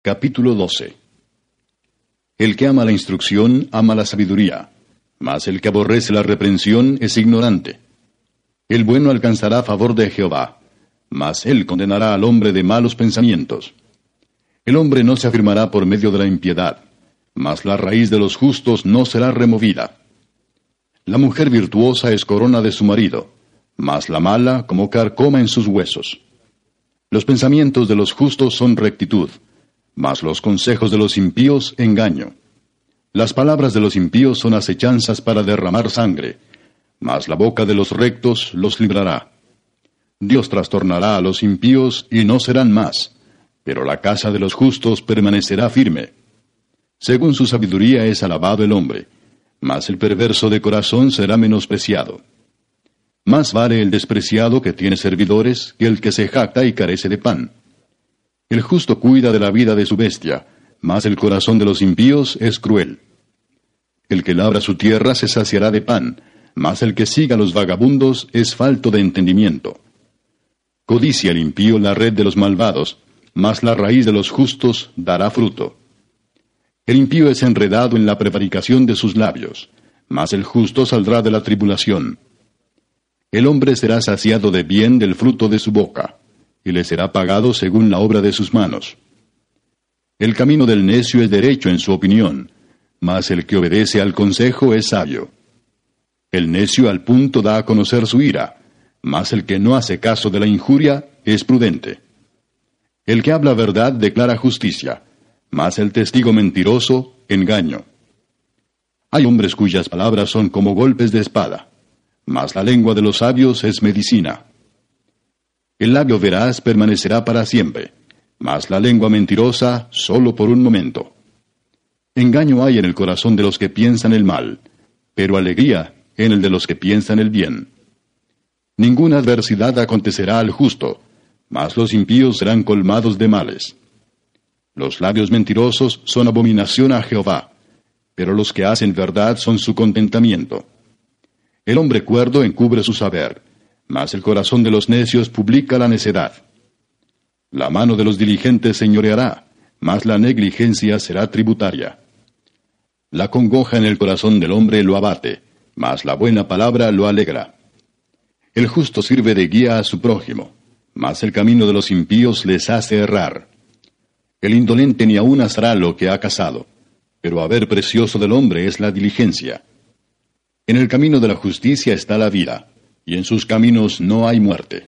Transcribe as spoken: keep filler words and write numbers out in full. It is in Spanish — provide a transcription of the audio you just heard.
Capítulo doce. El que ama la instrucción ama la sabiduría, mas el que aborrece la reprensión es ignorante. El bueno alcanzará favor de Jehová, mas él condenará al hombre de malos pensamientos. El hombre no se afirmará por medio de la impiedad, mas la raíz de los justos no será removida. La mujer virtuosa es corona de su marido, mas la mala como carcoma en sus huesos. Los pensamientos de los justos son rectitud, mas los consejos de los impíos engaño. Las palabras de los impíos son acechanzas para derramar sangre, mas la boca de los rectos los librará. Dios trastornará a los impíos y no serán más, pero la casa de los justos permanecerá firme. Según su sabiduría es alabado el hombre, mas el perverso de corazón será menospreciado. Más vale el despreciado que tiene servidores que el que se jacta y carece de pan. El justo cuida de la vida de su bestia, mas el corazón de los impíos es cruel. El que labra su tierra se saciará de pan, mas el que siga a los vagabundos es falto de entendimiento. Codicia el impío la red de los malvados, mas la raíz de los justos dará fruto. El impío es enredado en la prevaricación de sus labios, mas el justo saldrá de la tribulación. El hombre será saciado de bien del fruto de su boca, y le será pagado según la obra de sus manos. El camino del necio es derecho en su opinión, mas el que obedece al consejo es sabio. El necio al punto da a conocer su ira, mas el que no hace caso de la injuria es prudente. El que habla verdad declara justicia, mas el testigo mentiroso, engaño. Hay hombres cuyas palabras son como golpes de espada, mas la lengua de los sabios es medicina. El labio veraz permanecerá para siempre, mas la lengua mentirosa solo por un momento. Engaño hay en el corazón de los que piensan el mal, pero alegría en el de los que piensan el bien. Ninguna adversidad acontecerá al justo, mas los impíos serán colmados de males. Los labios mentirosos son abominación a Jehová, pero los que hacen verdad son su contentamiento. El hombre cuerdo encubre su saber, mas el corazón de los necios publica la necedad. La mano de los diligentes señoreará, mas la negligencia será tributaria. La congoja en el corazón del hombre lo abate, mas la buena palabra lo alegra. El justo sirve de guía a su prójimo, mas el camino de los impíos les hace errar. El indolente ni aun asará lo que ha cazado, pero haber precioso del hombre es la diligencia. En el camino de la justicia está la vida, y en sus caminos no hay muerte.